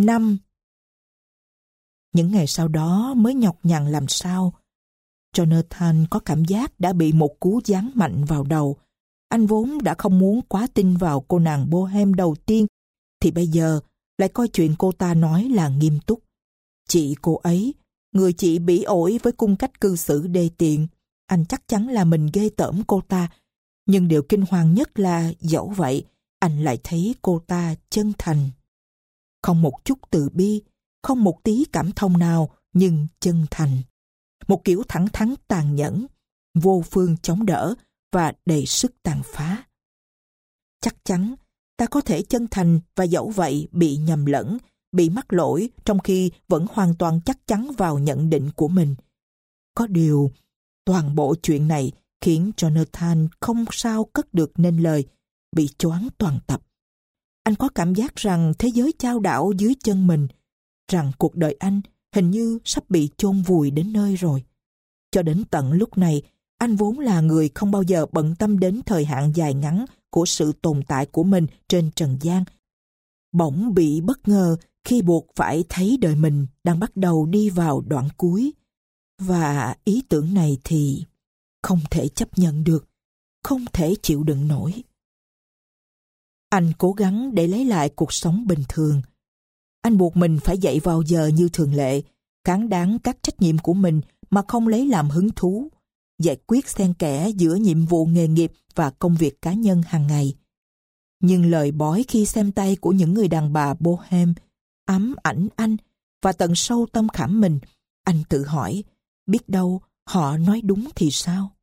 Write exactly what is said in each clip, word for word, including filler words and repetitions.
năm. Những ngày sau đó mới nhọc nhằn làm sao. Jonathan có cảm giác đã bị một cú giáng mạnh vào đầu. Anh vốn đã không muốn quá tin vào cô nàng Bohem đầu tiên, thì bây giờ lại coi chuyện cô ta nói là nghiêm túc. Chị cô ấy, người chị bỉ ổi với cung cách cư xử đê tiện, anh chắc chắn là mình ghê tởm cô ta. Nhưng điều kinh hoàng nhất là dẫu vậy, anh lại thấy cô ta chân thành. Không một chút từ bi, không một tí cảm thông nào, nhưng chân thành. Một kiểu thẳng thắn tàn nhẫn, vô phương chống đỡ và đầy sức tàn phá. Chắc chắn ta có thể chân thành và dẫu vậy bị nhầm lẫn, bị mắc lỗi trong khi vẫn hoàn toàn chắc chắn vào nhận định của mình. Có điều, toàn bộ chuyện này khiến Jonathan không sao cất được nên lời, bị choáng toàn tập. Anh có cảm giác rằng thế giới chao đảo dưới chân mình, rằng cuộc đời anh hình như sắp bị chôn vùi đến nơi rồi. Cho đến tận lúc này, anh vốn là người không bao giờ bận tâm đến thời hạn dài ngắn của sự tồn tại của mình trên trần gian. Bỗng bị bất ngờ khi buộc phải thấy đời mình đang bắt đầu đi vào đoạn cuối. Và ý tưởng này thì không thể chấp nhận được, không thể chịu đựng nổi. Anh cố gắng để lấy lại cuộc sống bình thường. Anh buộc mình phải dậy vào giờ như thường lệ, cán đáng các trách nhiệm của mình mà không lấy làm hứng thú, giải quyết xen kẽ giữa nhiệm vụ nghề nghiệp và công việc cá nhân hàng ngày. Nhưng lời bói khi xem tay của những người đàn bà Bohem ám ảnh anh, và tận sâu tâm khảm mình, anh tự hỏi, biết đâu họ nói đúng thì sao?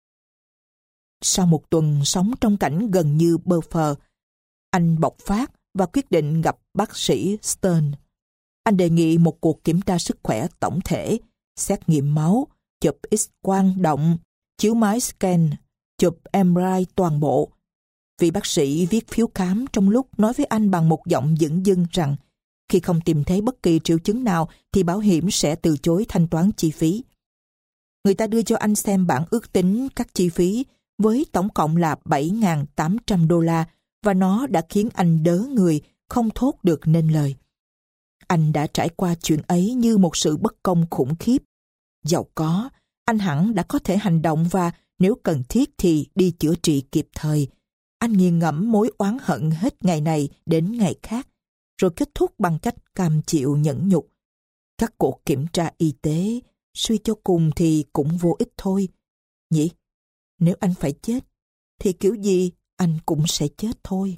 Sau một tuần sống trong cảnh gần như bơ phờ, anh bộc phát và quyết định gặp bác sĩ Stern. Anh đề nghị một cuộc kiểm tra sức khỏe tổng thể, xét nghiệm máu, chụp X-quang động, chiếu máy scan, chụp em rờ i toàn bộ. Vị bác sĩ viết phiếu khám trong lúc nói với anh bằng một giọng dửng dưng rằng khi không tìm thấy bất kỳ triệu chứng nào thì bảo hiểm sẽ từ chối thanh toán chi phí. Người ta đưa cho anh xem bản ước tính các chi phí với tổng cộng là bảy nghìn tám trăm đô la, và nó đã khiến anh đớ người, không thốt được nên lời. Anh đã trải qua chuyện ấy như một sự bất công khủng khiếp. Dẫu có, anh hẳn đã có thể hành động và nếu cần thiết thì đi chữa trị kịp thời. Anh nghiền ngẫm mối oán hận hết ngày này đến ngày khác, rồi kết thúc bằng cách cam chịu nhẫn nhục. Các cuộc kiểm tra y tế, suy cho cùng thì cũng vô ích thôi. Nhỉ? Nếu anh phải chết, thì kiểu gì anh cũng sẽ chết thôi.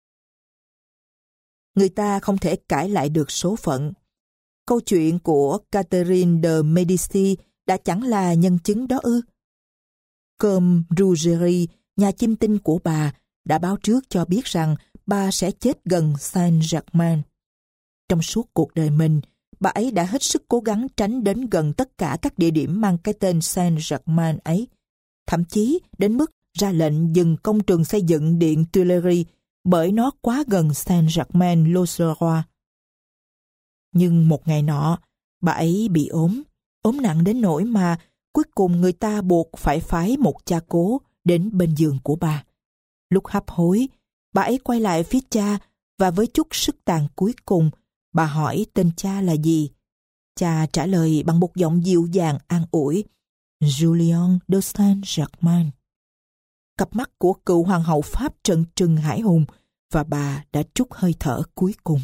Người ta không thể cãi lại được số phận. Câu chuyện của Catherine de Medici đã chẳng là nhân chứng đó ư? Comme Ruggieri, nhà chiêm tinh của bà, đã báo trước cho biết rằng bà sẽ chết gần Saint-Germain. Trong suốt cuộc đời mình, bà ấy đã hết sức cố gắng tránh đến gần tất cả các địa điểm mang cái tên Saint-Germain ấy, thậm chí đến mức ra lệnh dừng công trường xây dựng điện Tuileries bởi nó quá gần Saint-Germain-l'Auxerrois. Nhưng một ngày nọ, bà ấy bị ốm, ốm nặng đến nỗi mà cuối cùng người ta buộc phải phái một cha cố đến bên giường của bà. Lúc hấp hối, bà ấy quay lại phía cha và với chút sức tàn cuối cùng, bà hỏi tên cha là gì. Cha trả lời bằng một giọng dịu dàng an ủi, Julien de Saint-Germain. Cặp mắt của cựu hoàng hậu Pháp trợn trừng hãi hùng và bà đã trút hơi thở cuối cùng.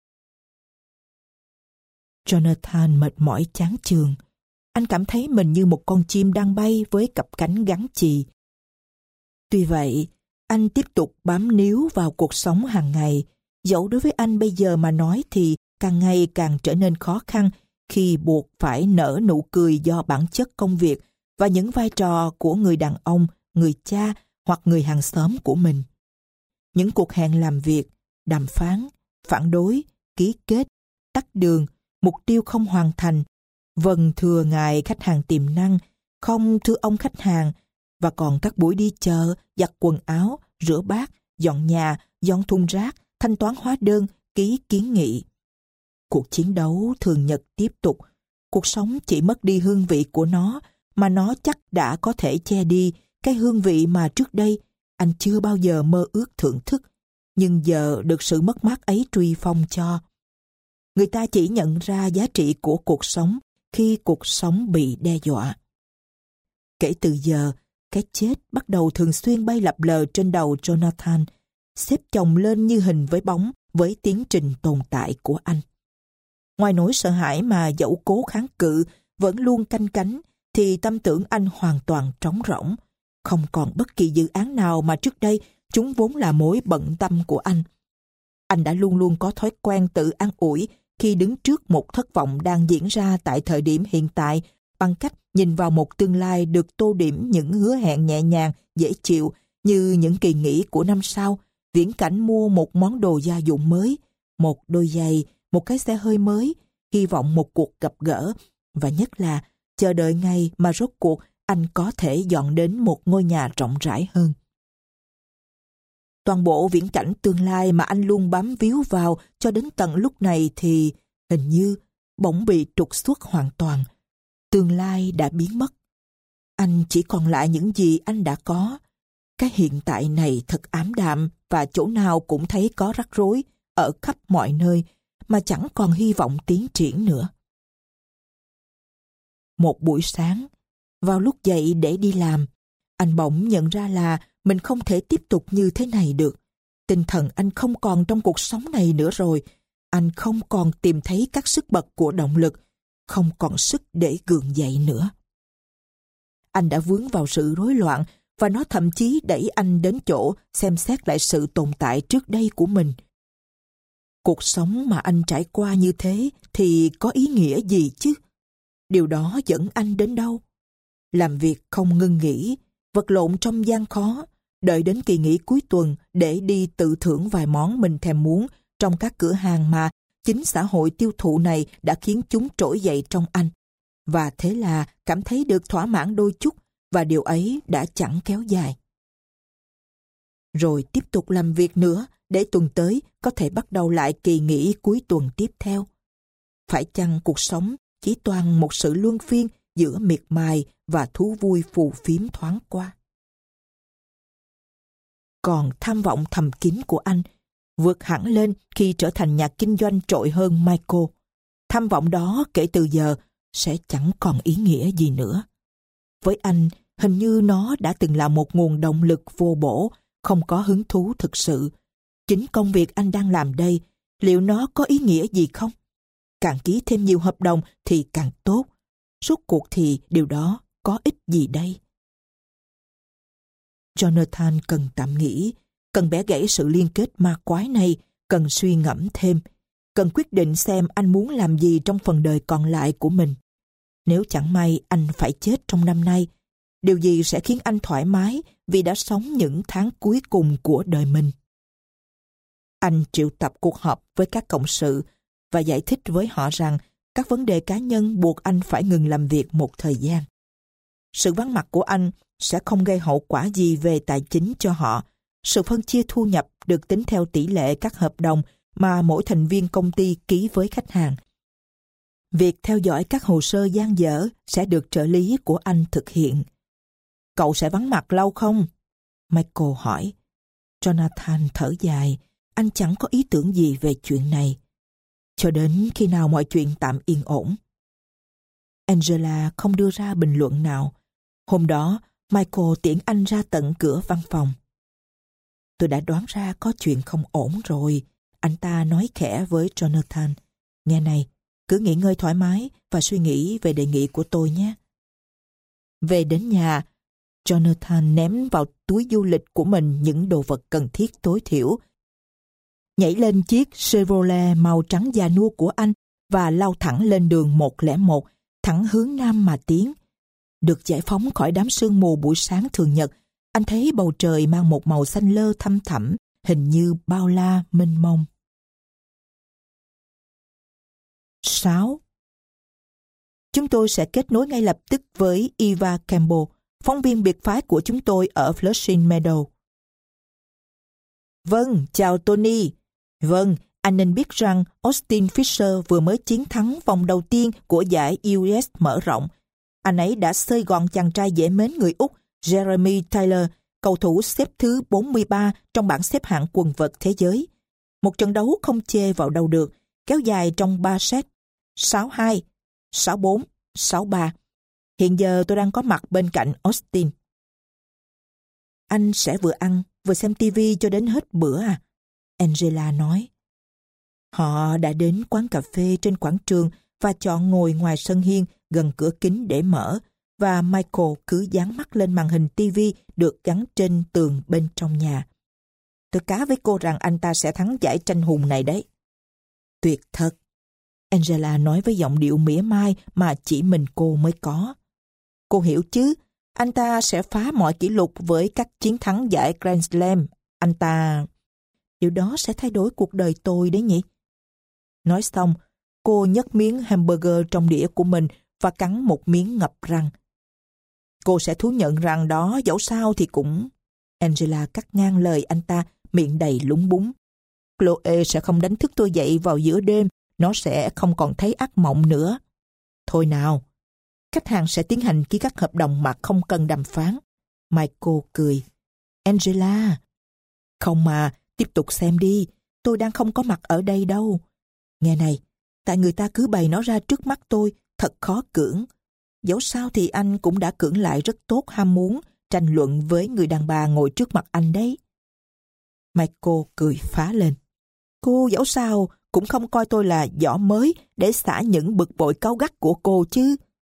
Jonathan mệt mỏi chán chường. Anh cảm thấy mình như một con chim đang bay với cặp cánh gắn chì. Tuy vậy, anh tiếp tục bám níu vào cuộc sống hàng ngày. Dẫu đối với anh bây giờ mà nói thì càng ngày càng trở nên khó khăn khi buộc phải nở nụ cười do bản chất công việc và những vai trò của người đàn ông, người cha hoặc người hàng xóm của mình. Những cuộc hẹn làm việc, đàm phán, phản đối, ký kết, tắt đường, mục tiêu không hoàn thành, vâng thưa ngài khách hàng tiềm năng, không thưa ông khách hàng, và còn các buổi đi chợ, giặt quần áo, rửa bát, dọn nhà, dọn thùng rác, thanh toán hóa đơn, ký kiến nghị. Cuộc chiến đấu thường nhật tiếp tục. Cuộc sống chỉ mất đi hương vị của nó, mà nó chắc đã có thể che đi cái hương vị mà trước đây anh chưa bao giờ mơ ước thưởng thức, nhưng giờ được sự mất mát ấy truy phong cho. người ta chỉ nhận ra giá trị của cuộc sống khi cuộc sống bị đe dọa. Kể từ giờ, cái chết bắt đầu thường xuyên bay lập lờ trên đầu Jonathan, xếp chồng lên như hình với bóng với tiến trình tồn tại của anh. Ngoài nỗi sợ hãi mà dẫu cố kháng cự vẫn luôn canh cánh, thì tâm tưởng anh hoàn toàn trống rỗng. Không còn bất kỳ dự án nào mà trước đây chúng vốn là mối bận tâm của anh. Anh đã luôn luôn có thói quen tự an ủi khi đứng trước một thất vọng đang diễn ra tại thời điểm hiện tại bằng cách nhìn vào một tương lai được tô điểm những hứa hẹn nhẹ nhàng, dễ chịu như những kỳ nghỉ của năm sau, viễn cảnh mua một món đồ gia dụng mới, một đôi giày, một cái xe hơi mới, hy vọng một cuộc gặp gỡ, và nhất là chờ đợi ngày mà rốt cuộc anh có thể dọn đến một ngôi nhà rộng rãi hơn. Toàn bộ viễn cảnh tương lai mà anh luôn bám víu vào cho đến tận lúc này thì hình như bỗng bị trục xuất hoàn toàn. Tương lai đã biến mất. Anh chỉ còn lại những gì anh đã có. Cái hiện tại này thật ám đạm và chỗ nào cũng thấy có rắc rối ở khắp mọi nơi mà chẳng còn hy vọng tiến triển nữa. Một buổi sáng, vào lúc dậy để đi làm, anh bỗng nhận ra là mình không thể tiếp tục như thế này được. Tinh thần anh không còn trong cuộc sống này nữa rồi. Anh không còn tìm thấy các sức bật của động lực, không còn sức để gượng dậy nữa. Anh đã vướng vào sự rối loạn và nó thậm chí đẩy anh đến chỗ xem xét lại sự tồn tại trước đây của mình. Cuộc sống mà anh trải qua như thế thì có ý nghĩa gì chứ? Điều đó dẫn anh đến đâu? Làm việc không ngưng nghỉ, vật lộn trong gian khó, đợi đến kỳ nghỉ cuối tuần để đi tự thưởng vài món mình thèm muốn trong các cửa hàng mà chính xã hội tiêu thụ này đã khiến chúng trỗi dậy trong anh. Và thế là cảm thấy được thỏa mãn đôi chút, và điều ấy đã chẳng kéo dài. Rồi tiếp tục làm việc nữa để tuần tới có thể bắt đầu lại kỳ nghỉ cuối tuần tiếp theo. Phải chăng cuộc sống chỉ toàn một sự luân phiên giữa miệt mài và thú vui phù phiếm thoáng qua? Còn tham vọng thầm kín của anh vượt hẳn lên khi trở thành nhà kinh doanh trội hơn Michael. Tham vọng đó kể từ giờ sẽ chẳng còn ý nghĩa gì nữa. Với anh, hình như nó đã từng là một nguồn động lực vô bổ, không có hứng thú thực sự. Chính công việc anh đang làm đây, liệu nó có ý nghĩa gì không? Càng ký thêm nhiều hợp đồng thì càng tốt. Rốt cuộc thì điều đó có ích gì đây? Jonathan cần tạm nghĩ, cần bẻ gãy sự liên kết ma quái này, cần suy ngẫm thêm, cần quyết định xem anh muốn làm gì trong phần đời còn lại của mình. Nếu chẳng may anh phải chết trong năm nay, điều gì sẽ khiến anh thoải mái vì đã sống những tháng cuối cùng của đời mình? Anh triệu tập cuộc họp với các cộng sự và giải thích với họ rằng các vấn đề cá nhân buộc anh phải ngừng làm việc một thời gian. Sự vắng mặt của anh sẽ không gây hậu quả gì về tài chính cho họ. Sự phân chia thu nhập được tính theo tỷ lệ các hợp đồng mà mỗi thành viên công ty ký với khách hàng. Việc theo dõi các hồ sơ dang dở sẽ được trợ lý của anh thực hiện. Cậu sẽ vắng mặt lâu không? Michael hỏi. Jonathan thở dài. Anh chẳng có ý tưởng gì về chuyện này. Cho đến khi nào mọi chuyện tạm yên ổn. Angela không đưa ra bình luận nào. Hôm đó, Michael tiễn anh ra tận cửa văn phòng. Tôi đã đoán ra có chuyện không ổn rồi, anh ta nói khẽ với Jonathan. Nghe này, cứ nghỉ ngơi thoải mái và suy nghĩ về đề nghị của tôi nhé. Về đến nhà, Jonathan ném vào túi du lịch của mình những đồ vật cần thiết tối thiểu, nhảy lên chiếc Chevrolet màu trắng già nua của anh và lao thẳng lên đường một không một, thẳng hướng nam mà tiến. Được giải phóng khỏi đám sương mù buổi sáng thường nhật, anh thấy bầu trời mang một màu xanh lơ thăm thẳm, hình như bao la mênh mông. sáu. Chúng tôi sẽ kết nối ngay lập tức với Eva Campbell, phóng viên biệt phái của chúng tôi ở Flushing Meadow. Vâng, chào Tony. Vâng, anh nên biết rằng Austin Fisher vừa mới chiến thắng vòng đầu tiên của giải u ét mở rộng. Anh ấy đã xơi gọn chàng trai dễ mến người Úc Jeremy Taylor, cầu thủ xếp thứ bốn mươi ba trong bảng xếp hạng quần vợt thế giới. Một trận đấu không chê vào đâu được, kéo dài trong ba set, sáu hai, sáu bốn, sáu ba. Hiện giờ tôi đang có mặt bên cạnh Austin. Anh sẽ vừa ăn, vừa xem tivi cho đến hết bữa à? Angela nói. Họ đã đến quán cà phê trên quảng trường và chọn ngồi ngoài sân hiên gần cửa kính để mở, và Michael cứ dán mắt lên màn hình tivi được gắn trên tường bên trong nhà. Tôi cá với cô rằng anh ta sẽ thắng giải tranh hùng này đấy. Tuyệt thật, Angela nói với giọng điệu mỉa mai mà chỉ mình cô mới có. Cô hiểu chứ, anh ta sẽ phá mọi kỷ lục với các chiến thắng giải Grand Slam. Anh ta... Điều đó sẽ thay đổi cuộc đời tôi đấy nhỉ? Nói xong, cô nhấc miếng hamburger trong đĩa của mình và cắn một miếng ngập răng. Cô sẽ thú nhận rằng đó dẫu sao thì cũng... Angela cắt ngang lời anh ta, miệng đầy lúng búng. Chloe sẽ không đánh thức tôi dậy vào giữa đêm, nó sẽ không còn thấy ác mộng nữa. Thôi nào, khách hàng sẽ tiến hành ký các hợp đồng mà không cần đàm phán. Michael cười. Angela, không mà, tiếp tục xem đi, tôi đang không có mặt ở đây đâu. Nghe này, tại người ta cứ bày nó ra trước mắt tôi, thật khó cưỡng. Dẫu sao thì anh cũng đã cưỡng lại rất tốt ham muốn tranh luận với người đàn bà ngồi trước mặt anh đấy. Michael cười phá lên. Cô dẫu sao cũng không coi tôi là giỏ mới để xả những bực bội cáu gắt của cô chứ.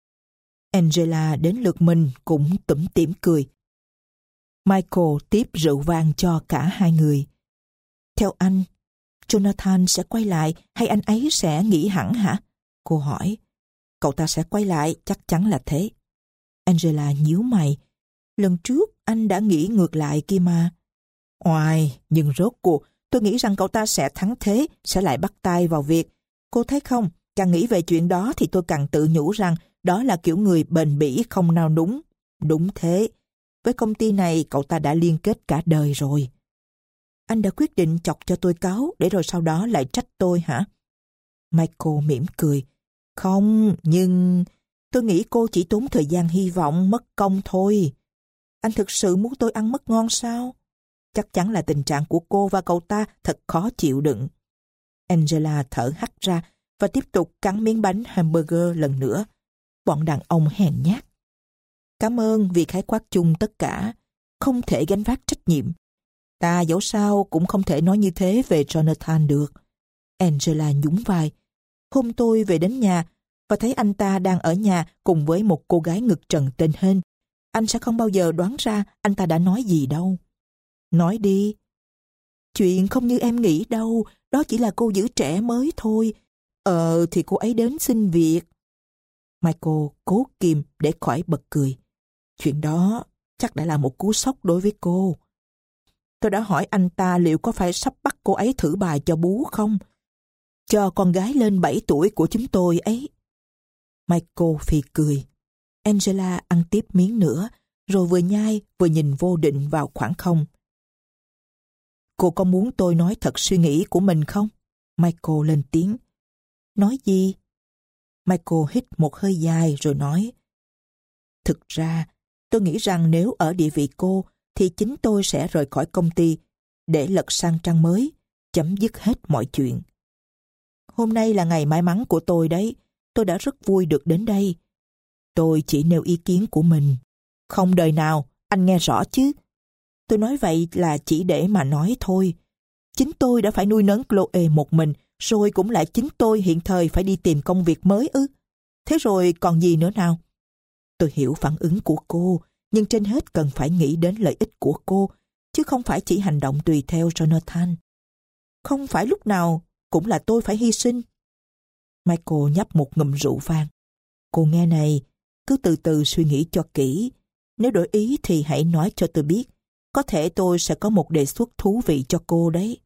Angela đến lượt mình cũng tủm tỉm cười. Michael tiếp rượu vang cho cả hai người. Theo anh, Jonathan sẽ quay lại hay anh ấy sẽ nghỉ hẳn hả? Cô hỏi. Cậu ta sẽ quay lại, chắc chắn là thế. Angela nhíu mày. Lần trước anh đã nghĩ ngược lại kia mà. Oài, nhưng rốt cuộc tôi nghĩ rằng cậu ta sẽ thắng thế, sẽ lại bắt tay vào việc. Cô thấy không, càng nghĩ về chuyện đó thì tôi càng tự nhủ rằng đó là kiểu người bền bỉ không nao núng. Đúng thế, với công ty này cậu ta đã liên kết cả đời rồi. Anh đã quyết định chọc cho tôi cáu để rồi sau đó lại trách tôi hả? Michael mỉm cười. Không, nhưng tôi nghĩ cô chỉ tốn thời gian hy vọng mất công thôi. Anh thực sự muốn tôi ăn mất ngon sao? Chắc chắn là tình trạng của cô và cậu ta thật khó chịu đựng. Angela thở hắt ra và tiếp tục cắn miếng bánh hamburger lần nữa. Bọn đàn ông hèn nhát. Cảm ơn vì khái quát chung tất cả. Không thể gánh vác trách nhiệm. Ta dẫu sao cũng không thể nói như thế về Jonathan được. Angela nhún vai. Hôm tôi về đến nhà và thấy anh ta đang ở nhà cùng với một cô gái ngực trần tên Hên. Anh sẽ không bao giờ đoán ra anh ta đã nói gì đâu. Nói đi. Chuyện không như em nghĩ đâu, đó chỉ là cô giữ trẻ mới thôi. Ờ thì cô ấy đến xin việc. Michael cố kìm để khỏi bật cười. Chuyện đó chắc đã là một cú sốc đối với cô. Tôi đã hỏi anh ta liệu có phải sắp bắt cô ấy thử bài cho bú không? Cho con gái lên bảy tuổi của chúng tôi ấy. Michael phì cười. Angela ăn tiếp miếng nữa, rồi vừa nhai vừa nhìn vô định vào khoảng không. Cô có muốn tôi nói thật suy nghĩ của mình không? Michael lên tiếng. Nói gì? Michael hít một hơi dài rồi nói. Thực ra, tôi nghĩ rằng nếu ở địa vị cô, thì chính tôi sẽ rời khỏi công ty để lật sang trang mới, chấm dứt hết mọi chuyện. Hôm nay là ngày may mắn của tôi đấy. Tôi đã rất vui được đến đây. Tôi chỉ nêu ý kiến của mình. Không đời nào, anh nghe rõ chứ. Tôi nói vậy là chỉ để mà nói thôi. Chính tôi đã phải nuôi nấng Chloe một mình, rồi cũng lại chính tôi hiện thời phải đi tìm công việc mới ư. Thế rồi còn gì nữa nào? Tôi hiểu phản ứng của cô, nhưng trên hết cần phải nghĩ đến lợi ích của cô, chứ không phải chỉ hành động tùy theo Jonathan. Không phải lúc nào cũng là tôi phải hy sinh. Michael nhấp một ngụm rượu vang. Cô nghe này, cứ từ từ suy nghĩ cho kỹ. Nếu đổi ý thì hãy nói cho tôi biết. Có thể tôi sẽ có một đề xuất thú vị cho cô đấy.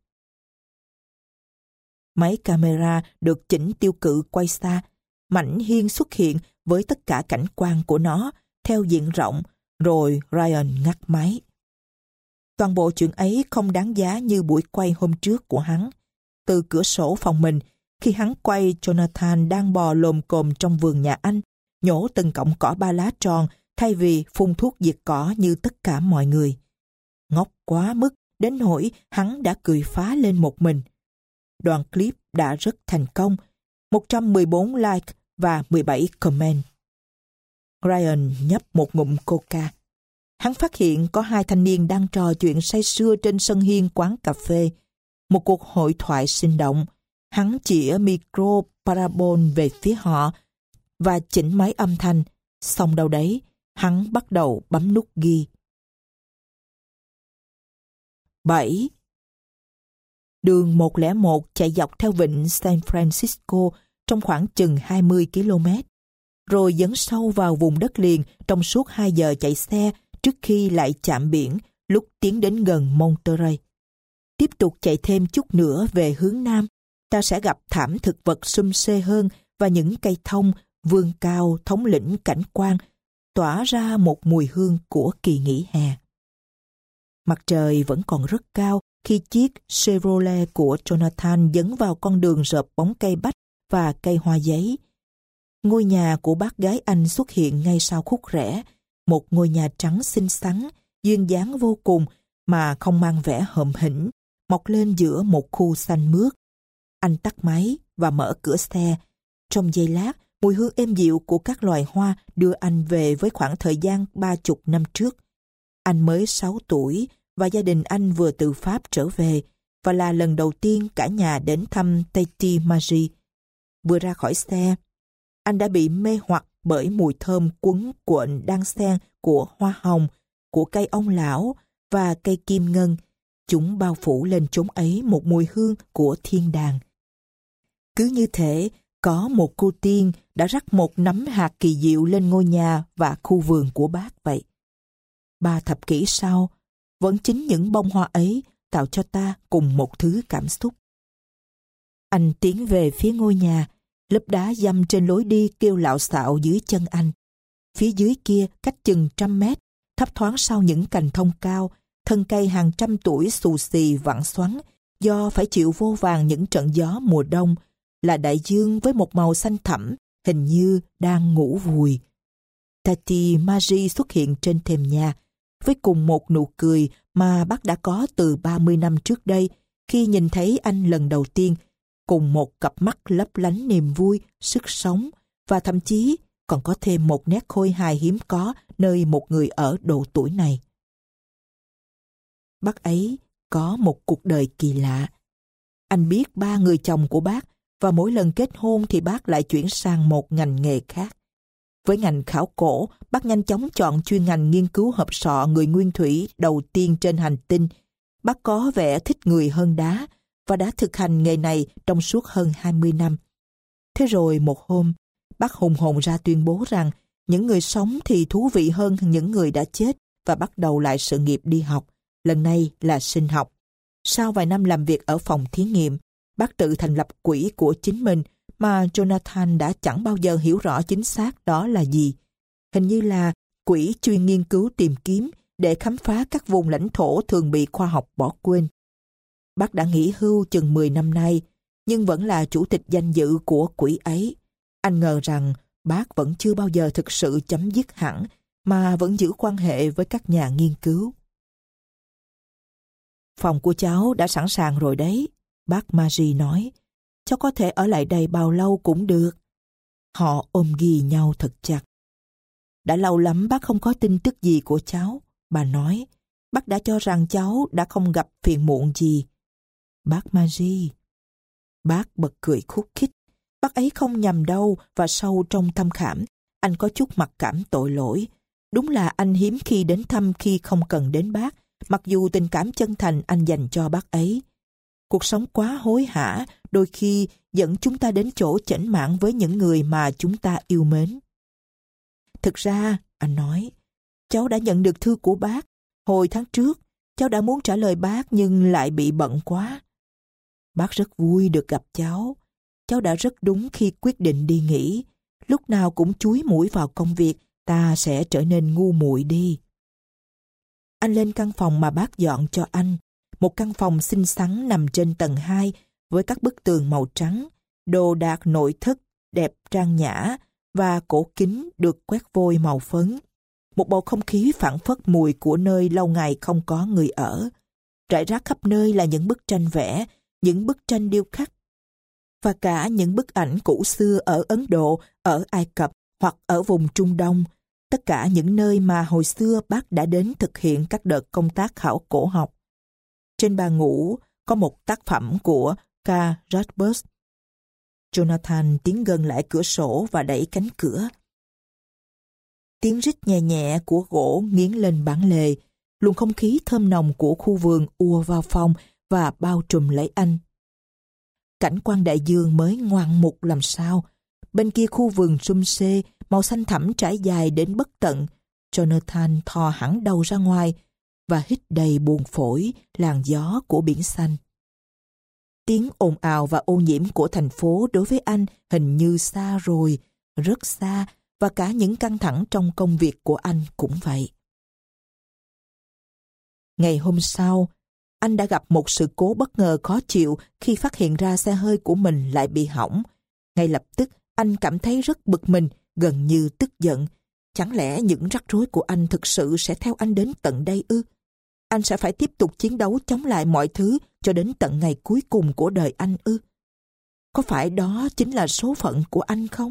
Máy camera được chỉnh tiêu cự quay xa. Mảnh hiên xuất hiện với tất cả cảnh quan của nó theo diện rộng, rồi Ryan ngắt máy. Toàn bộ chuyện ấy không đáng giá như buổi quay hôm trước của hắn. Từ cửa sổ phòng mình, khi hắn quay, Jonathan đang bò lồm cồm trong vườn nhà anh, nhổ từng cọng cỏ ba lá tròn thay vì phun thuốc diệt cỏ như tất cả mọi người. Ngốc quá mức, đến nỗi hắn đã cười phá lên một mình. đoạn clip đã rất thành công, một trăm mười bốn like và mười bảy comment. Ryan nhấp một ngụm coca. Hắn phát hiện có hai thanh niên đang trò chuyện say sưa trên sân hiên quán cà phê. Một cuộc hội thoại sinh động. Hắn chĩa micro parabol về phía họ và chỉnh máy âm thanh. Xong đâu đấy, hắn bắt đầu bấm nút ghi. bảy. Đường một không một chạy dọc theo vịnh San Francisco trong khoảng chừng hai mươi ki lô mét, rồi dấn sâu vào vùng đất liền trong suốt hai giờ chạy xe trước khi lại chạm biển lúc tiến đến gần Monterey. Tiếp tục chạy thêm chút nữa về hướng nam, ta sẽ gặp thảm thực vật xum xê hơn và những cây thông vươn cao thống lĩnh cảnh quan, tỏa ra một mùi hương của kỳ nghỉ hè. Mặt trời vẫn còn rất cao khi chiếc Chevrolet của Jonathan dấn vào con đường rợp bóng cây bách và cây hoa giấy. Ngôi nhà của bác gái anh xuất hiện ngay sau khúc rẽ, một ngôi nhà trắng xinh xắn, duyên dáng vô cùng mà không mang vẻ hậm hĩnh, mọc lên giữa một khu xanh mướt. Anh tắt máy và mở cửa xe. Trong giây lát, mùi hương êm dịu của các loài hoa đưa anh về với khoảng thời gian ba chục năm trước. Anh mới sáu tuổi và gia đình anh vừa từ Pháp trở về và là lần đầu tiên cả nhà đến thăm Tahiti Marie. Vừa ra khỏi xe, anh đã bị mê hoặc bởi mùi thơm quấn quện đan xen của hoa hồng, của cây ông lão và cây kim ngân. Chúng bao phủ lên chốn ấy một mùi hương của thiên đàng. Cứ như thể có một cô tiên đã rắc một nắm hạt kỳ diệu lên ngôi nhà và khu vườn của bác vậy. Ba thập kỷ sau, vẫn chính những bông hoa ấy tạo cho ta cùng một thứ cảm xúc. Anh tiến về phía ngôi nhà, lớp đá dăm trên lối đi kêu lạo xạo dưới chân anh. Phía dưới kia cách chừng trăm mét, thấp thoáng sau những cành thông cao, thân cây hàng trăm tuổi xù xì vặn xoắn do phải chịu vô vàn những trận gió mùa đông, là đại dương với một màu xanh thẳm, hình như đang ngủ vùi. Tahiti Marie xuất hiện trên thềm nhà, với cùng một nụ cười mà bác đã có từ ba mươi năm trước đây khi nhìn thấy anh lần đầu tiên, cùng một cặp mắt lấp lánh niềm vui, sức sống và thậm chí còn có thêm một nét khôi hài hiếm có nơi một người ở độ tuổi này. Bác ấy có một cuộc đời kỳ lạ. Anh biết ba người chồng của bác và mỗi lần kết hôn thì bác lại chuyển sang một ngành nghề khác. Với ngành khảo cổ, bác nhanh chóng chọn chuyên ngành nghiên cứu hộp sọ người nguyên thủy đầu tiên trên hành tinh. Bác có vẻ thích người hơn đá và đã thực hành nghề này trong suốt hơn hai mươi năm. Thế rồi một hôm, bác hùng hồn ra tuyên bố rằng những người sống thì thú vị hơn những người đã chết và bắt đầu lại sự nghiệp đi học, lần này là sinh học. Sau vài năm làm việc ở phòng thí nghiệm, bác tự thành lập quỹ của chính mình mà Jonathan đã chẳng bao giờ hiểu rõ chính xác đó là gì. Hình như là quỹ chuyên nghiên cứu tìm kiếm để khám phá các vùng lãnh thổ thường bị khoa học bỏ quên. Bác đã nghỉ hưu chừng mười năm nay, nhưng vẫn là chủ tịch danh dự của quỹ ấy. Anh ngờ rằng bác vẫn chưa bao giờ thực sự chấm dứt hẳn, mà vẫn giữ quan hệ với các nhà nghiên cứu. Phòng của cháu đã sẵn sàng rồi đấy, bác Marie nói. Cháu có thể ở lại đây bao lâu cũng được. Họ ôm ghì nhau thật chặt. Đã lâu lắm bác không có tin tức gì của cháu, bà nói. Bác đã cho rằng cháu đã không gặp phiền muộn gì. Bác Marie. Bác bật cười khúc khích. Bác ấy không nhầm đâu, và sâu trong tâm khảm, anh có chút mặc cảm tội lỗi. Đúng là anh hiếm khi đến thăm khi không cần đến bác, mặc dù tình cảm chân thành anh dành cho bác ấy. Cuộc sống quá hối hả đôi khi dẫn chúng ta đến chỗ chểnh mảng với những người mà chúng ta yêu mến. Thực ra, anh nói, cháu đã nhận được thư của bác. Hồi tháng trước, cháu đã muốn trả lời bác nhưng lại bị bận quá. Bác rất vui được gặp cháu. Cháu đã rất đúng khi quyết định đi nghỉ. Lúc nào cũng chúi mũi vào công việc, ta sẽ trở nên ngu muội đi. Anh lên căn phòng mà bác dọn cho anh. Một căn phòng xinh xắn nằm trên tầng hai với các bức tường màu trắng, đồ đạc nội thất đẹp trang nhã và cổ kính được quét vôi màu phấn. Một bầu không khí phảng phất mùi của nơi lâu ngày không có người ở. Rải rác khắp nơi là những bức tranh vẽ, những bức tranh điêu khắc, và cả những bức ảnh cũ xưa ở Ấn Độ, ở Ai Cập hoặc ở vùng Trung Đông, tất cả những nơi mà hồi xưa bác đã đến thực hiện các đợt công tác khảo cổ học. Trên bàn ngủ có một tác phẩm của K. Radbus. Jonathan tiến gần lại cửa sổ và đẩy cánh cửa. Tiếng rít nhẹ nhẹ của gỗ nghiến lên bản lề, luồng không khí thơm nồng của khu vườn ùa vào phòng và bao trùm lấy anh. Cảnh quan đại dương mới ngoạn mục làm sao. Bên kia khu vườn sum xê, màu xanh thẳm trải dài đến bất tận. Jonathan thò hẳn đầu ra ngoài và hít đầy buồn phổi làn gió của biển xanh. Tiếng ồn ào và ô nhiễm của thành phố đối với anh hình như xa rồi, rất xa, và cả những căng thẳng trong công việc của anh cũng vậy. Ngày hôm sau, anh đã gặp một sự cố bất ngờ khó chịu khi phát hiện ra xe hơi của mình lại bị hỏng. Ngay lập tức, anh cảm thấy rất bực mình, gần như tức giận. Chẳng lẽ những rắc rối của anh thực sự sẽ theo anh đến tận đây ư? Anh sẽ phải tiếp tục chiến đấu chống lại mọi thứ cho đến tận ngày cuối cùng của đời anh ư? Có phải đó chính là số phận của anh không?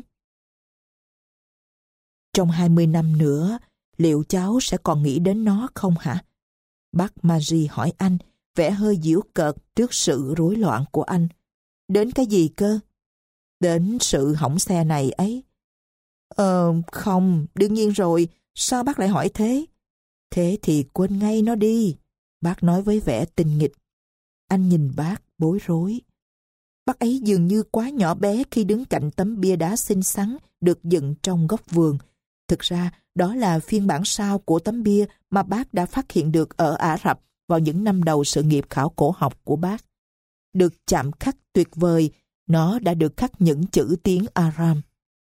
Trong hai mươi năm nữa, liệu cháu sẽ còn nghĩ đến nó không hả? Bác Marie hỏi anh, vẻ hơi giễu cợt trước sự rối loạn của anh. Đến cái gì cơ? Đến sự hỏng xe này ấy. Ờ, không, đương nhiên rồi, sao bác lại hỏi thế? Thế thì quên ngay nó đi, bác nói với vẻ tinh nghịch. Anh nhìn bác, bối rối. Bác ấy dường như quá nhỏ bé khi đứng cạnh tấm bia đá xinh xắn được dựng trong góc vườn. Thực ra, đó là phiên bản sao của tấm bia mà bác đã phát hiện được ở Ả Rập vào những năm đầu sự nghiệp khảo cổ học của bác. Được chạm khắc tuyệt vời, nó đã được khắc những chữ tiếng Aram.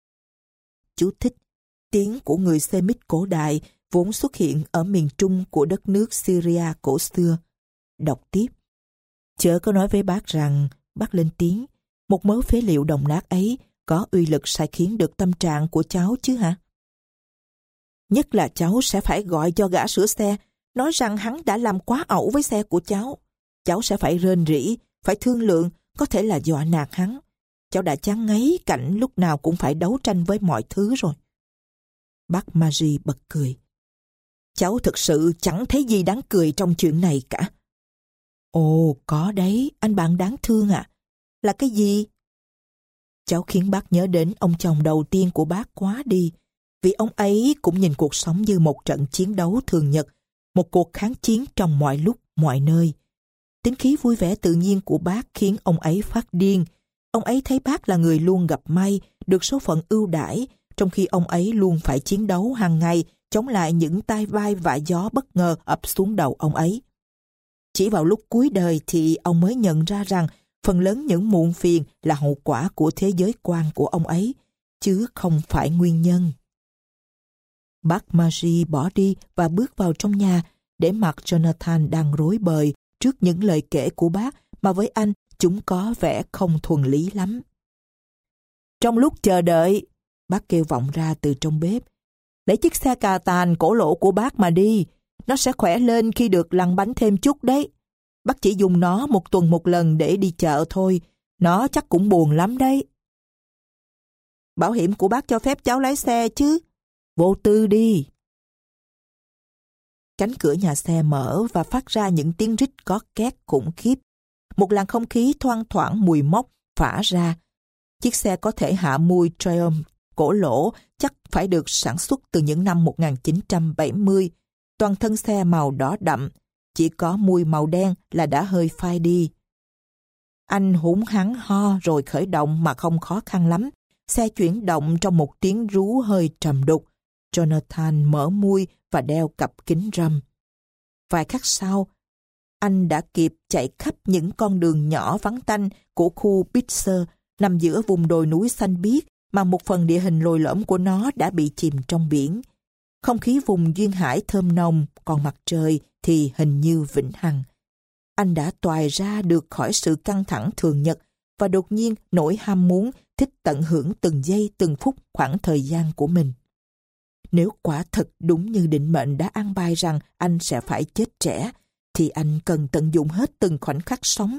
Chú thích: tiếng của người Semit cổ đại vốn xuất hiện ở miền trung của đất nước Syria cổ xưa. Đọc tiếp. Chớ có nói với bác rằng, bác lên tiếng, một mớ phế liệu đồng nát ấy có uy lực sai khiến được tâm trạng của cháu chứ hả? Nhất là cháu sẽ phải gọi cho gã sửa xe, nói rằng hắn đã làm quá ẩu với xe của cháu. Cháu sẽ phải rên rỉ, phải thương lượng, có thể là dọa nạt hắn. Cháu đã chán ngấy cảnh lúc nào cũng phải đấu tranh với mọi thứ rồi. Bác Marie bật cười. Cháu thực sự chẳng thấy gì đáng cười trong chuyện này cả. Ồ, có đấy, anh bạn đáng thương ạ. À. Là cái gì? Cháu khiến bác nhớ đến ông chồng đầu tiên của bác quá đi. Vì ông ấy cũng nhìn cuộc sống như một trận chiến đấu thường nhật, một cuộc kháng chiến trong mọi lúc, mọi nơi. Tính khí vui vẻ tự nhiên của bác khiến ông ấy phát điên. Ông ấy thấy bác là người luôn gặp may, được số phận ưu đãi, trong khi ông ấy luôn phải chiến đấu hàng ngày chống lại những tai vai vạ gió bất ngờ ập xuống đầu ông ấy. Chỉ vào lúc cuối đời thì ông mới nhận ra rằng phần lớn những muộn phiền là hậu quả của thế giới quan của ông ấy, chứ không phải nguyên nhân. Bác Marie bỏ đi và bước vào trong nhà, để mặc Jonathan đang rối bời trước những lời kể của bác mà với anh chúng có vẻ không thuần lý lắm. Trong lúc chờ đợi, bác kêu vọng ra từ trong bếp, lấy chiếc xe cà tàn cổ lỗ của bác mà đi, nó sẽ khỏe lên khi được lăn bánh thêm chút đấy. Bác chỉ dùng nó một tuần một lần để đi chợ thôi, nó chắc cũng buồn lắm đấy. Bảo hiểm của bác cho phép cháu lái xe chứ? Vô tư đi. Cánh cửa nhà xe mở và phát ra những tiếng rít có két khủng khiếp. Một làn không khí thoang thoảng mùi mốc phả ra. Chiếc xe có thể hạ mùi Triumph cổ lỗ chắc phải được sản xuất từ những năm một nghìn chín trăm bảy mươi. Toàn thân xe màu đỏ đậm, chỉ có mùi màu đen là đã hơi phai đi. Anh húng hắng ho rồi khởi động mà không khó khăn lắm. Xe chuyển động trong một tiếng rú hơi trầm đục. Jonathan mở mui và đeo cặp kính râm. Vài khắc sau, anh đã kịp chạy khắp những con đường nhỏ vắng tanh của khu Bitzer nằm giữa vùng đồi núi xanh biếc mà một phần địa hình lồi lõm của nó đã bị chìm trong biển. Không khí vùng duyên hải thơm nồng, còn mặt trời thì hình như vĩnh hằng. Anh đã toại ra được khỏi sự căng thẳng thường nhật và đột nhiên nổi ham muốn thích tận hưởng từng giây từng phút khoảng thời gian của mình. Nếu quả thật đúng như định mệnh đã an bài rằng anh sẽ phải chết trẻ, thì anh cần tận dụng hết từng khoảnh khắc sống,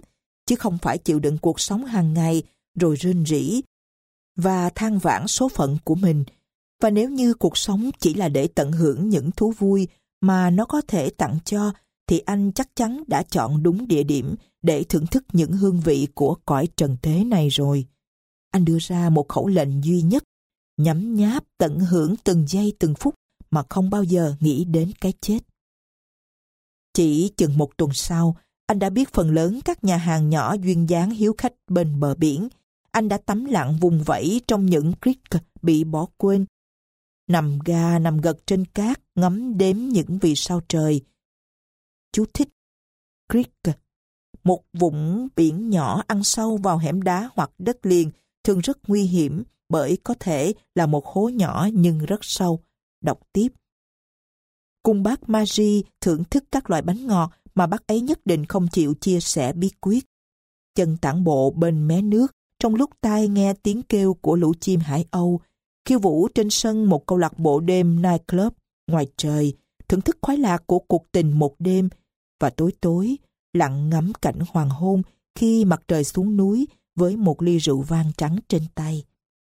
chứ không phải chịu đựng cuộc sống hàng ngày rồi rên rỉ và than vãn số phận của mình. Và nếu như cuộc sống chỉ là để tận hưởng những thú vui mà nó có thể tặng cho, thì anh chắc chắn đã chọn đúng địa điểm để thưởng thức những hương vị của cõi trần thế này rồi. Anh đưa ra một khẩu lệnh duy nhất: nhấm nháp tận hưởng từng giây từng phút mà không bao giờ nghĩ đến cái chết. Chỉ chừng một tuần sau, anh đã biết phần lớn các nhà hàng nhỏ duyên dáng hiếu khách bên bờ biển. Anh đã tắm lặn vùng vẫy trong những creek bị bỏ quên, nằm gà nằm gật trên cát, ngắm đếm những vì sao trời. Chú thích: creek, một vũng biển nhỏ ăn sâu vào hẻm đá hoặc đất liền, thường rất nguy hiểm bởi có thể là một hố nhỏ nhưng rất sâu. Đọc tiếp. Cùng bác Marie thưởng thức các loại bánh ngọt mà bác ấy nhất định không chịu chia sẻ bí quyết. Chân tản bộ bên mé nước trong lúc tai nghe tiếng kêu của lũ chim Hải Âu, khiêu vũ trên sân một câu lạc bộ đêm nightclub ngoài trời, thưởng thức khoái lạc của cuộc tình một đêm, và tối tối lặng ngắm cảnh hoàng hôn khi mặt trời xuống núi với một ly rượu vang trắng trên tay.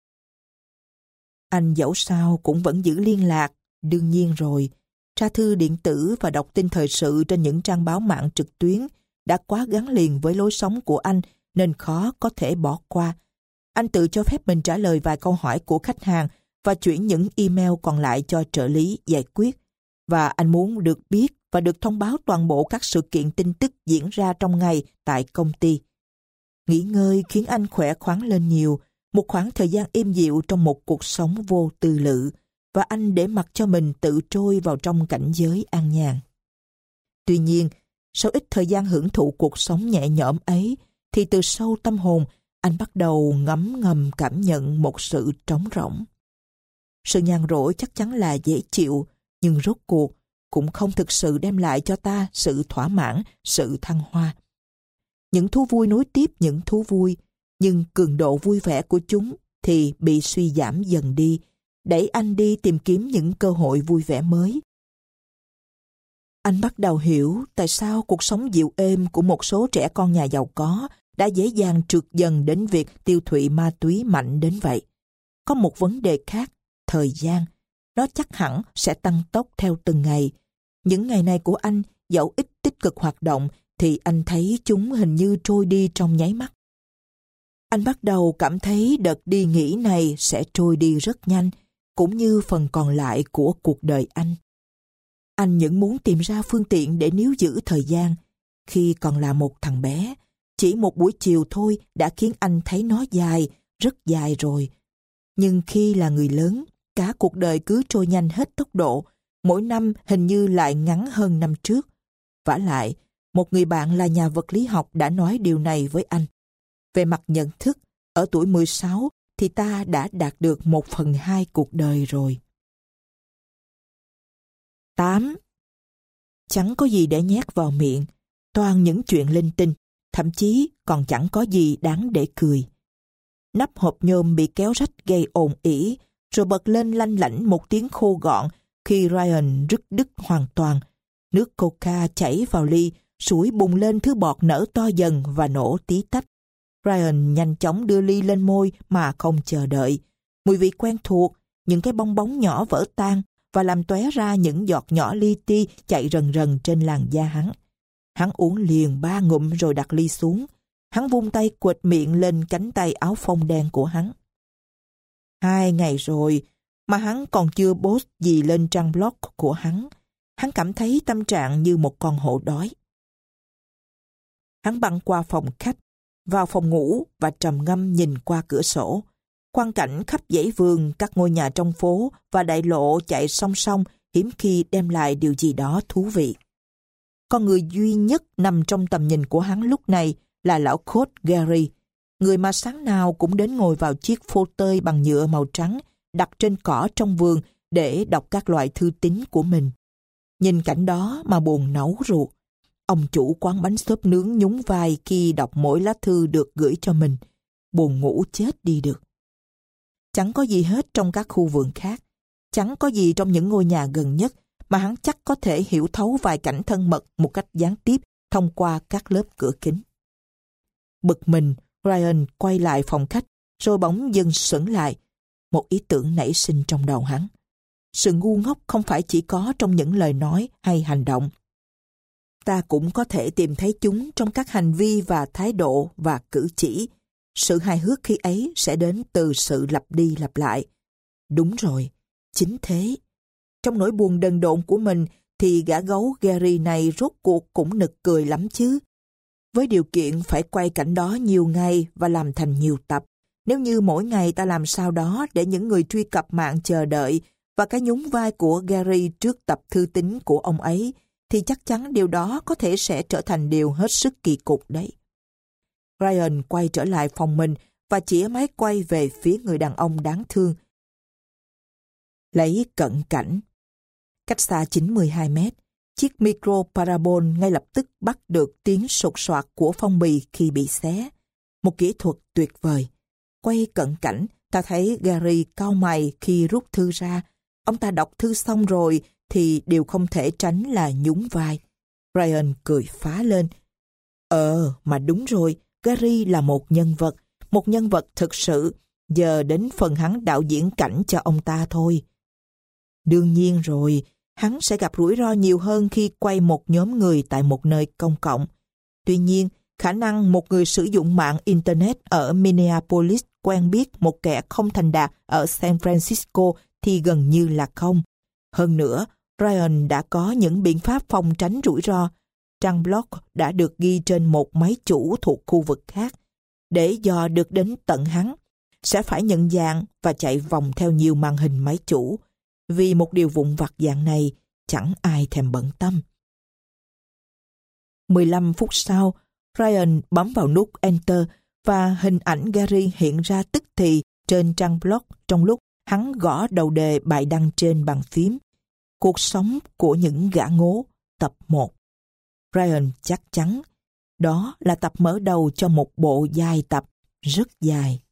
Anh dẫu sao cũng vẫn giữ liên lạc, đương nhiên rồi. Tra thư điện tử và đọc tin thời sự trên những trang báo mạng trực tuyến đã quá gắn liền với lối sống của anh nên khó có thể bỏ qua. Anh tự cho phép mình trả lời vài câu hỏi của khách hàng và chuyển những email còn lại cho trợ lý giải quyết. Và anh muốn được biết và được thông báo toàn bộ các sự kiện tin tức diễn ra trong ngày tại công ty. Nghỉ ngơi khiến anh khỏe khoắn lên nhiều, một khoảng thời gian êm dịu trong một cuộc sống vô tư lự, và anh để mặc cho mình tự trôi vào trong cảnh giới an nhàn. Tuy nhiên, sau ít thời gian hưởng thụ cuộc sống nhẹ nhõm ấy, thì từ sâu tâm hồn, anh bắt đầu ngấm ngầm cảm nhận một sự trống rỗng. Sự nhàn rỗi chắc chắn là dễ chịu, nhưng rốt cuộc cũng không thực sự đem lại cho ta sự thỏa mãn, sự thăng hoa. Những thú vui nối tiếp những thú vui, nhưng cường độ vui vẻ của chúng thì bị suy giảm dần đi, đẩy anh đi tìm kiếm những cơ hội vui vẻ mới. Anh bắt đầu hiểu tại sao cuộc sống dịu êm của một số trẻ con nhà giàu có đã dễ dàng trượt dần đến việc tiêu thụ ma túy mạnh đến vậy. Có một vấn đề khác, thời gian. Nó chắc hẳn sẽ tăng tốc theo từng ngày. Những ngày này của anh, dẫu ít tích cực hoạt động, thì anh thấy chúng hình như trôi đi trong nháy mắt. Anh bắt đầu cảm thấy đợt đi nghỉ này sẽ trôi đi rất nhanh, cũng như phần còn lại của cuộc đời anh. Anh những muốn tìm ra phương tiện để níu giữ thời gian. Khi còn là một thằng bé, chỉ một buổi chiều thôi đã khiến anh thấy nó dài, rất dài rồi. Nhưng khi là người lớn, cả cuộc đời cứ trôi nhanh hết tốc độ, mỗi năm hình như lại ngắn hơn năm trước. Vả lại, một người bạn là nhà vật lý học đã nói điều này với anh. Về mặt nhận thức, ở tuổi mười sáu thì ta đã đạt được một phần hai cuộc đời rồi. tám. Chẳng có gì để nhét vào miệng, toàn những chuyện linh tinh, thậm chí còn chẳng có gì đáng để cười. Nắp hộp nhôm bị kéo rách gây ồn ỉ, rồi bật lên lanh lảnh một tiếng khô gọn khi Ryan rứt đứt hoàn toàn. Nước coca chảy vào ly, sủi bùng lên thứ bọt nở to dần và nổ tí tách. Ryan nhanh chóng đưa ly lên môi mà không chờ đợi. Mùi vị quen thuộc, những cái bong bóng nhỏ vỡ tan và làm tóe ra những giọt nhỏ li ti chạy rần rần trên làn da hắn. Hắn uống liền ba ngụm rồi đặt ly xuống. Hắn vung tay quệt miệng lên cánh tay áo phông đen của hắn. Hai ngày rồi mà hắn còn chưa post gì lên trang blog của hắn. Hắn cảm thấy tâm trạng như một con hổ đói. Hắn băng qua phòng khách, vào phòng ngủ và trầm ngâm nhìn qua cửa sổ. Quang cảnh khắp dãy vườn, các ngôi nhà trong phố và đại lộ chạy song song hiếm khi đem lại điều gì đó thú vị. Con người duy nhất nằm trong tầm nhìn của hắn lúc này là lão Coach Gary, người mà sáng nào cũng đến ngồi vào chiếc phô tơi bằng nhựa màu trắng đặt trên cỏ trong vườn để đọc các loại thư tín của mình. Nhìn cảnh đó mà buồn nấu ruột. Ông chủ quán bánh xốp nướng nhún vai khi đọc mỗi lá thư được gửi cho mình. Buồn ngủ chết đi được. Chẳng có gì hết trong các khu vườn khác. Chẳng có gì trong những ngôi nhà gần nhất mà hắn chắc có thể hiểu thấu vài cảnh thân mật một cách gián tiếp thông qua các lớp cửa kính. Bực mình, Ryan quay lại phòng khách, rồi bỗng dưng sững lại. Một ý tưởng nảy sinh trong đầu hắn. Sự ngu ngốc không phải chỉ có trong những lời nói hay hành động. Ta cũng có thể tìm thấy chúng trong các hành vi và thái độ và cử chỉ. Sự hài hước khi ấy sẽ đến từ sự lặp đi lặp lại. Đúng rồi, chính thế. Trong nỗi buồn đần độn của mình thì gã gấu Gary này rốt cuộc cũng nực cười lắm chứ. Với điều kiện phải quay cảnh đó nhiều ngày và làm thành nhiều tập. Nếu như mỗi ngày ta làm sao đó để những người truy cập mạng chờ đợi và cái nhún vai của Gary trước tập thư tín của ông ấy, thì chắc chắn điều đó có thể sẽ trở thành điều hết sức kỳ cục đấy. Ryan quay trở lại phòng mình và chĩa máy quay về phía người đàn ông đáng thương. Lấy cận cảnh. Cách xa chín mươi hai mét, chiếc micro parabol ngay lập tức bắt được tiếng sột soạt của phong bì khi bị xé. Một kỹ thuật tuyệt vời. Quay cận cảnh, ta thấy Gary cau mày khi rút thư ra. Ông ta đọc thư xong rồi thì điều không thể tránh là nhún vai. Ryan cười phá lên. Ờ, mà đúng rồi, Gary là một nhân vật, một nhân vật thực sự. Giờ đến phần hắn đạo diễn cảnh cho ông ta thôi. Đương nhiên rồi, hắn sẽ gặp rủi ro nhiều hơn khi quay một nhóm người tại một nơi công cộng. Tuy nhiên, khả năng một người sử dụng mạng Internet ở Minneapolis quen biết một kẻ không thành đạt ở San Francisco thì gần như là không. Hơn nữa, Ryan đã có những biện pháp phòng tránh rủi ro. Trang blog đã được ghi trên một máy chủ thuộc khu vực khác. Để dò được đến tận hắn, sẽ phải nhận dạng và chạy vòng theo nhiều màn hình máy chủ. Vì một điều vụn vặt dạng này, chẳng ai thèm bận tâm. mười lăm phút sau, Ryan bấm vào nút Enter và hình ảnh Gary hiện ra tức thì trên trang blog trong lúc hắn gõ đầu đề bài đăng trên bàn phím. Cuộc sống của những gã ngố, tập một. Ryan chắc chắn đó là tập mở đầu cho một bộ dài tập rất dài.